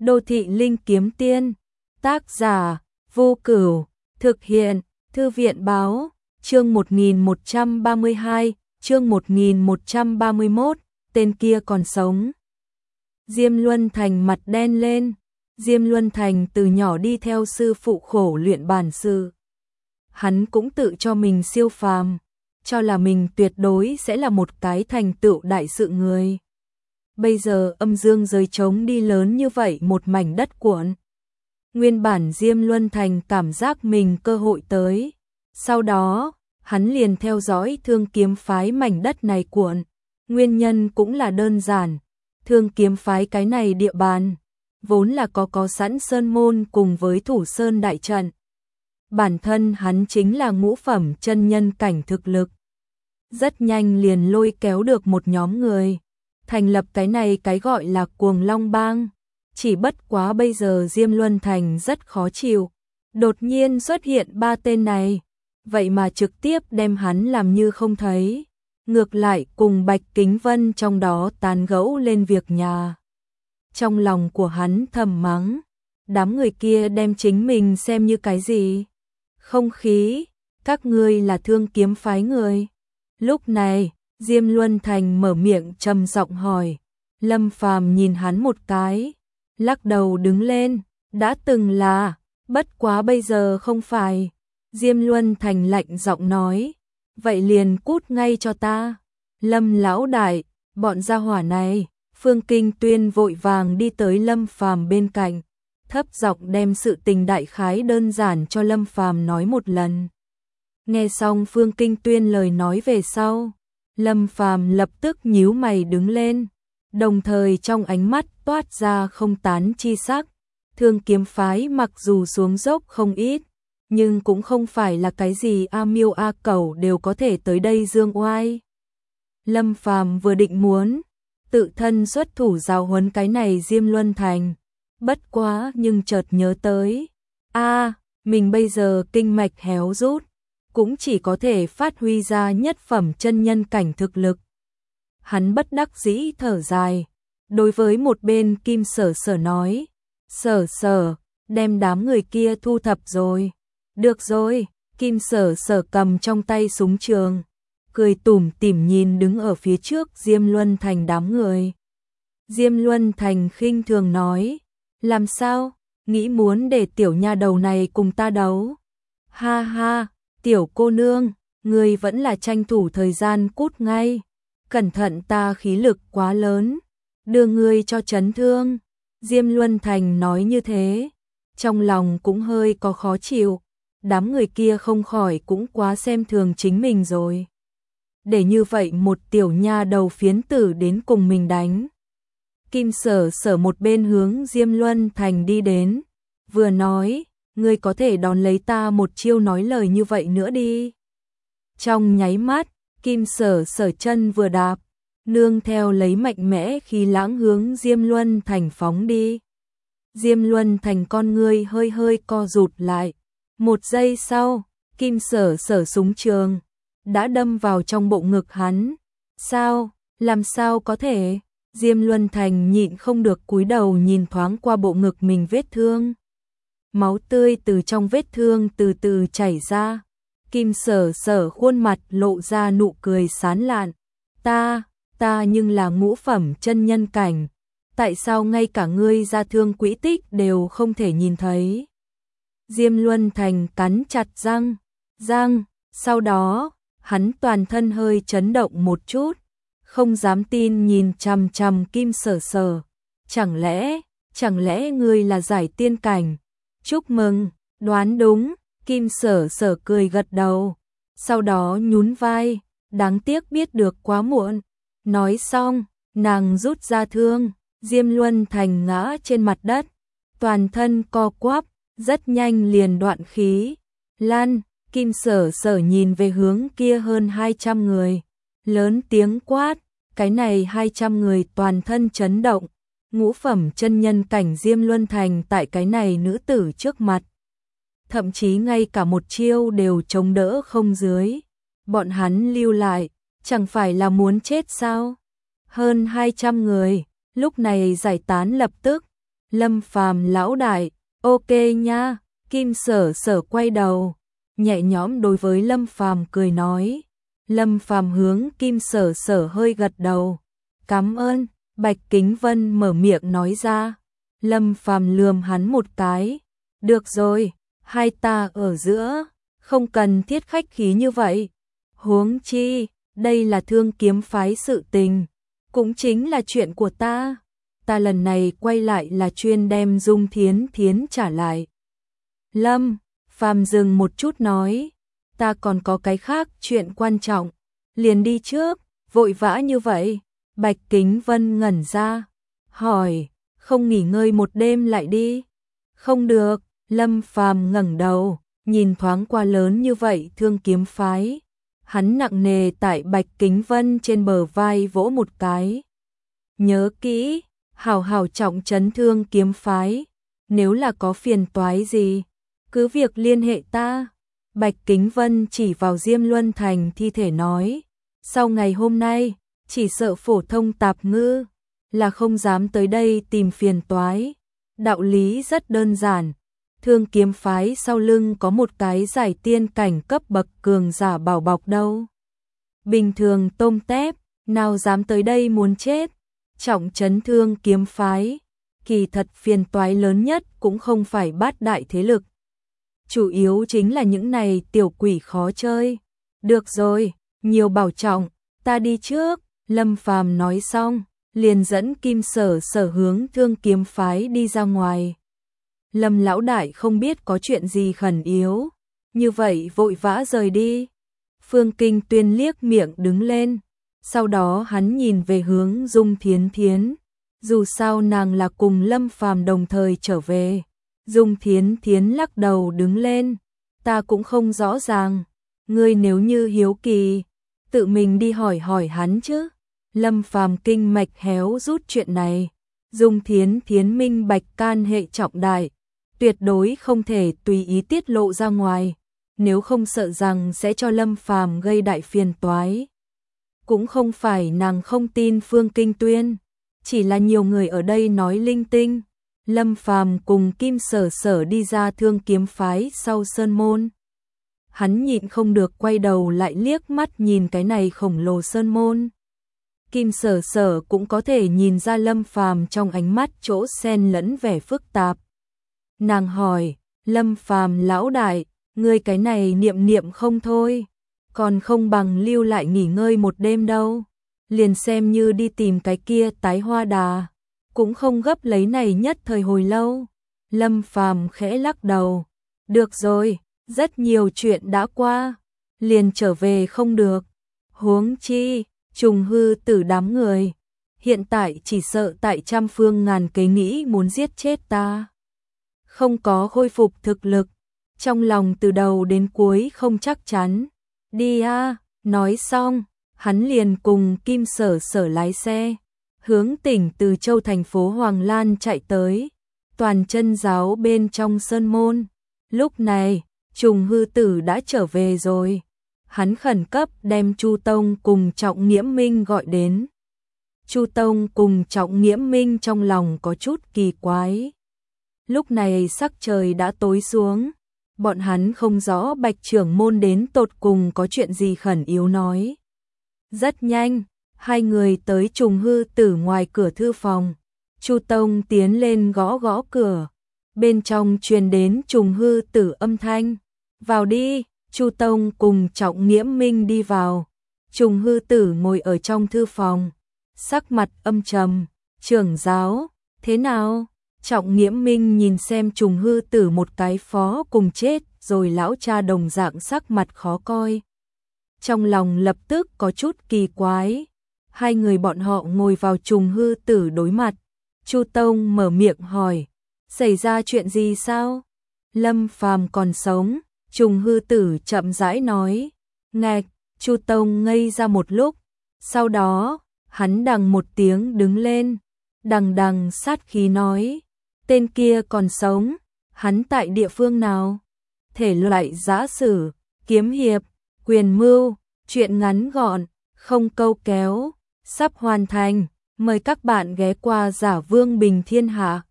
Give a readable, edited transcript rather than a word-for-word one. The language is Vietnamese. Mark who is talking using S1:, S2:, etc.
S1: Đô thị linh kiếm tiên, tác giả, Vô Cửu, thực hiện, Thư viện báo, chương 1132, chương 1131, tên kia còn sống. Diêm Luân Thành mặt đen lên, Diêm Luân Thành từ nhỏ đi theo sư phụ khổ luyện bản sự. Hắn cũng tự cho mình siêu phàm, cho là mình tuyệt đối sẽ là một cái thành tựu đại sự người. Bây giờ âm dương giới trống đi lớn như vậy một mảnh đất cuộn. Nguyên bản Diêm Luân Thành cảm giác mình cơ hội tới. Sau đó, hắn liền theo dõi Thương Kiếm phái mảnh đất này cuộn. Nguyên nhân cũng là đơn giản. Thương Kiếm phái cái này địa bàn, vốn là có sẵn sơn môn cùng với thủ sơn đại trận. Bản thân hắn chính là ngũ phẩm chân nhân cảnh thực lực. Rất nhanh liền lôi kéo được một nhóm người. Thành lập cái này cái gọi là Cuồng Long Bang. Chỉ bất quá bây giờ Diêm Luân Thành rất khó chịu. Đột nhiên xuất hiện ba tên này. Vậy mà trực tiếp đem hắn làm như không thấy. Ngược lại cùng Bạch Kính Vân trong đó tán gẫu lên việc nhà. Trong lòng của hắn thầm mắng. Đám người kia đem chính mình xem như cái gì? Không khí, các ngươi là Thương Kiếm phái người. Lúc này, Diêm Luân Thành mở miệng trầm giọng hỏi. Lâm Phàm nhìn hắn một cái, lắc đầu đứng lên, đã từng là, bất quá bây giờ không phải. Diêm Luân Thành lạnh giọng nói, vậy liền cút ngay cho ta. Lâm lão đại, bọn gia hỏa này, Phương Kinh Tuyên vội vàng đi tới Lâm Phàm bên cạnh, thấp giọng đem sự tình đại khái đơn giản cho Lâm Phàm nói một lần. Nghe xong Phương Kinh Tuyên lời nói về sau, Lâm Phàm lập tức nhíu mày đứng lên, đồng thời trong ánh mắt toát ra không tán chi sắc. Thương Kiếm phái mặc dù xuống dốc không ít, nhưng cũng không phải là cái gì A Miêu A Cẩu đều có thể tới đây dương oai. Lâm Phàm vừa định muốn tự thân xuất thủ giáo huấn cái này Diêm Luân Thành, bất quá nhưng chợt nhớ tới, mình bây giờ kinh mạch héo rút, cũng chỉ có thể phát huy ra nhất phẩm chân nhân cảnh thực lực. Hắn bất đắc dĩ thở dài, đối với một bên Kim Sở Sở nói, Sở, đem đám người kia thu thập rồi. Được rồi, Kim Sở Sở cầm trong tay súng trường, cười tủm tỉm nhìn đứng ở phía trước Diêm Luân Thành đám người. Diêm Luân Thành khinh thường nói, làm sao, nghĩ muốn để tiểu nha đầu này cùng ta đấu? Ha ha, tiểu cô nương, ngươi vẫn là tranh thủ thời gian cút ngay, cẩn thận ta khí lực quá lớn, đưa ngươi cho chấn thương. Diêm Luân Thành nói như thế, trong lòng cũng hơi có khó chịu, đám người kia không khỏi cũng quá xem thường chính mình rồi. Để như vậy một tiểu nha đầu phiến tử đến cùng mình đánh. Kim Sở Sở một bên hướng Diêm Luân Thành đi đến, vừa nói, ngươi có thể đón lấy ta một chiêu nói lời như vậy nữa đi. Trong nháy mắt, Kim Sở Sở chân vừa đạp, nương theo lấy mạnh mẽ khí lãng hướng Diêm Luân Thành phóng đi. Diêm Luân Thành con ngươi hơi hơi co rụt lại. Một giây sau, Kim Sở Sở súng trường đã đâm vào trong bộ ngực hắn. Sao, làm sao có thể? Diêm Luân Thành nhịn không được cúi đầu nhìn thoáng qua bộ ngực mình vết thương. Máu tươi từ trong vết thương từ từ chảy ra. Kim Sở Sở khuôn mặt lộ ra nụ cười sán lạn. Ta nhưng là ngũ phẩm chân nhân cảnh. Tại sao ngay cả ngươi ra thương quỹ tích đều không thể nhìn thấy? Diêm Luân Thành cắn chặt răng, sau đó, hắn toàn thân hơi chấn động một chút, không dám tin nhìn chằm chằm Kim Sở Sở. Chẳng lẽ ngươi là giải tiên cảnh? Chúc mừng, đoán đúng. Kim Sở Sở cười gật đầu, sau đó nhún vai, đáng tiếc biết được quá muộn. Nói xong, nàng rút ra thương, Diêm Luân Thành ngã trên mặt đất, toàn thân co quắp, rất nhanh liền đoạn khí. Lan, Kim Sở Sở nhìn về hướng kia hơn 200 người, lớn tiếng quát, cái này 200 người toàn thân chấn động, ngũ phẩm chân nhân cảnh Diêm Luân Thành tại cái này nữ tử trước mặt. Thậm chí ngay cả một chiêu đều chống đỡ không dưới. Bọn hắn lưu lại, chẳng phải là muốn chết sao? Hơn 200 người, lúc này giải tán lập tức, Lâm Phàm lão đại, ok nha. Kim Sở Sở quay đầu, nhẹ nhõm đối với Lâm Phàm cười nói. Lâm Phàm hướng Kim Sở Sở hơi gật đầu. Cảm ơn, Bạch Kính Vân mở miệng nói ra. Lâm Phàm lườm hắn một cái. Được rồi, hai ta ở giữa, không cần thiết khách khí như vậy. Huống chi, đây là Thương Kiếm phái sự tình, cũng chính là chuyện của ta. Ta lần này quay lại là chuyên đem Dung Thiến Thiến trả lại. Lâm Phàm dừng một chút nói, ta còn có cái khác chuyện quan trọng, liền đi trước. Vội vã như vậy? Bạch Kính Vân ngẩn ra, hỏi, không nghỉ ngơi một đêm lại đi? Không được. Lâm Phàm ngẩng đầu, nhìn thoáng qua lớn như vậy Thương Kiếm phái. Hắn nặng nề tại Bạch Kính Vân trên bờ vai vỗ một cái. Nhớ kỹ, hảo hảo trọng trấn Thương Kiếm phái, nếu là có phiền toái gì, cứ việc liên hệ ta. Bạch Kính Vân chỉ vào Diêm Luân Thành thi thể nói, sau ngày hôm nay, chỉ sợ phổ thông tạp ngư là không dám tới đây tìm phiền toái. Đạo lý rất đơn giản, Thương Kiếm phái sau lưng có một cái giải tiên cảnh cấp bậc cường giả bảo bọc đâu. Bình thường tôm tép, nào dám tới đây muốn chết. Trọng trấn Thương Kiếm phái, kỳ thật phiền toái lớn nhất cũng không phải bát đại thế lực. Chủ yếu chính là những này tiểu quỷ khó chơi. Được rồi, nhiều bảo trọng, ta đi trước. Lâm Phàm nói xong, liền dẫn Kim Sở Sở hướng Thương Kiếm phái đi ra ngoài. Lâm lão đại không biết có chuyện gì khẩn yếu, như vậy vội vã rời đi. Phương Kinh Tuyên liếc miệng đứng lên, sau đó hắn nhìn về hướng Dung Thiến Thiến. Dù sao nàng là cùng Lâm Phàm đồng thời trở về. Dung Thiến Thiến lắc đầu đứng lên, ta cũng không rõ ràng, ngươi nếu như hiếu kỳ, tự mình đi hỏi hỏi hắn chứ. Lâm Phàm kinh mạch héo rút chuyện này, Dung Thiến Thiến minh bạch can hệ trọng đại, tuyệt đối không thể tùy ý tiết lộ ra ngoài, nếu không sợ rằng sẽ cho Lâm Phàm gây đại phiền toái. Cũng không phải nàng không tin Phương Kinh Tuyên, chỉ là nhiều người ở đây nói linh tinh. Lâm Phàm cùng Kim Sở Sở đi ra Thương Kiếm phái sau sơn môn. Hắn nhịn không được quay đầu lại liếc mắt nhìn cái này khổng lồ sơn môn. Kim Sở Sở cũng có thể nhìn ra Lâm Phàm trong ánh mắt chỗ xen lẫn vẻ phức tạp. Nàng hỏi, Lâm Phàm lão đại, ngươi cái này niệm niệm không thôi, còn không bằng lưu lại nghỉ ngơi một đêm đâu, liền xem như đi tìm cái kia tái hoa đà, cũng không gấp lấy này nhất thời hồi lâu. Lâm Phàm khẽ lắc đầu, được rồi, rất nhiều chuyện đã qua, liền trở về không được. Huống chi, Trùng Hư Tử đám người, hiện tại chỉ sợ tại trăm phương ngàn kế nghĩ muốn giết chết ta. Không có khôi phục thực lực, trong lòng từ đầu đến cuối không chắc chắn. Đi a. Nói xong, hắn liền cùng Kim Sở Sở lái xe, hướng tỉnh Từ Châu thành phố Hoàng Lan chạy tới. Toàn chân giáo bên trong sơn môn. Lúc này, Trùng Hư Tử đã trở về rồi. Hắn khẩn cấp đem Chu Tông cùng Trọng Nghiễm Minh gọi đến. Chu Tông cùng Trọng Nghiễm Minh trong lòng có chút kỳ quái. Lúc này sắc trời đã tối xuống, bọn hắn không rõ Bạch trưởng môn đến tột cùng có chuyện gì khẩn yếu nói. Rất nhanh, hai người tới Trùng Hư Tử ngoài cửa thư phòng. Chu Tông tiến lên gõ gõ cửa, bên trong truyền đến Trùng Hư Tử âm thanh. Vào đi. Chu Tông cùng Trọng Nghiễm Minh đi vào. Trùng Hư Tử ngồi ở trong thư phòng, sắc mặt âm trầm. Trưởng giáo, thế nào? Trọng Nghiễm Minh nhìn xem Trùng Hư Tử một cái phó cùng chết rồi lão cha đồng dạng sắc mặt khó coi. Trong lòng lập tức có chút kỳ quái. Hai người bọn họ ngồi vào Trùng Hư Tử đối mặt. Chu Tông mở miệng hỏi, xảy ra chuyện gì sao? Lâm Phàm còn sống. Trùng Hư Tử chậm rãi nói. Ngạch. Chu Tông ngây ra một lúc, sau đó hắn đằng một tiếng đứng lên, đằng đằng sát khí nói, tên kia còn sống, hắn tại địa phương nào? Thể loại giã sử, kiếm hiệp, quyền mưu, chuyện ngắn gọn, không câu kéo, sắp hoàn thành, mời các bạn ghé qua Giả Vương Bình Thiên Hạ.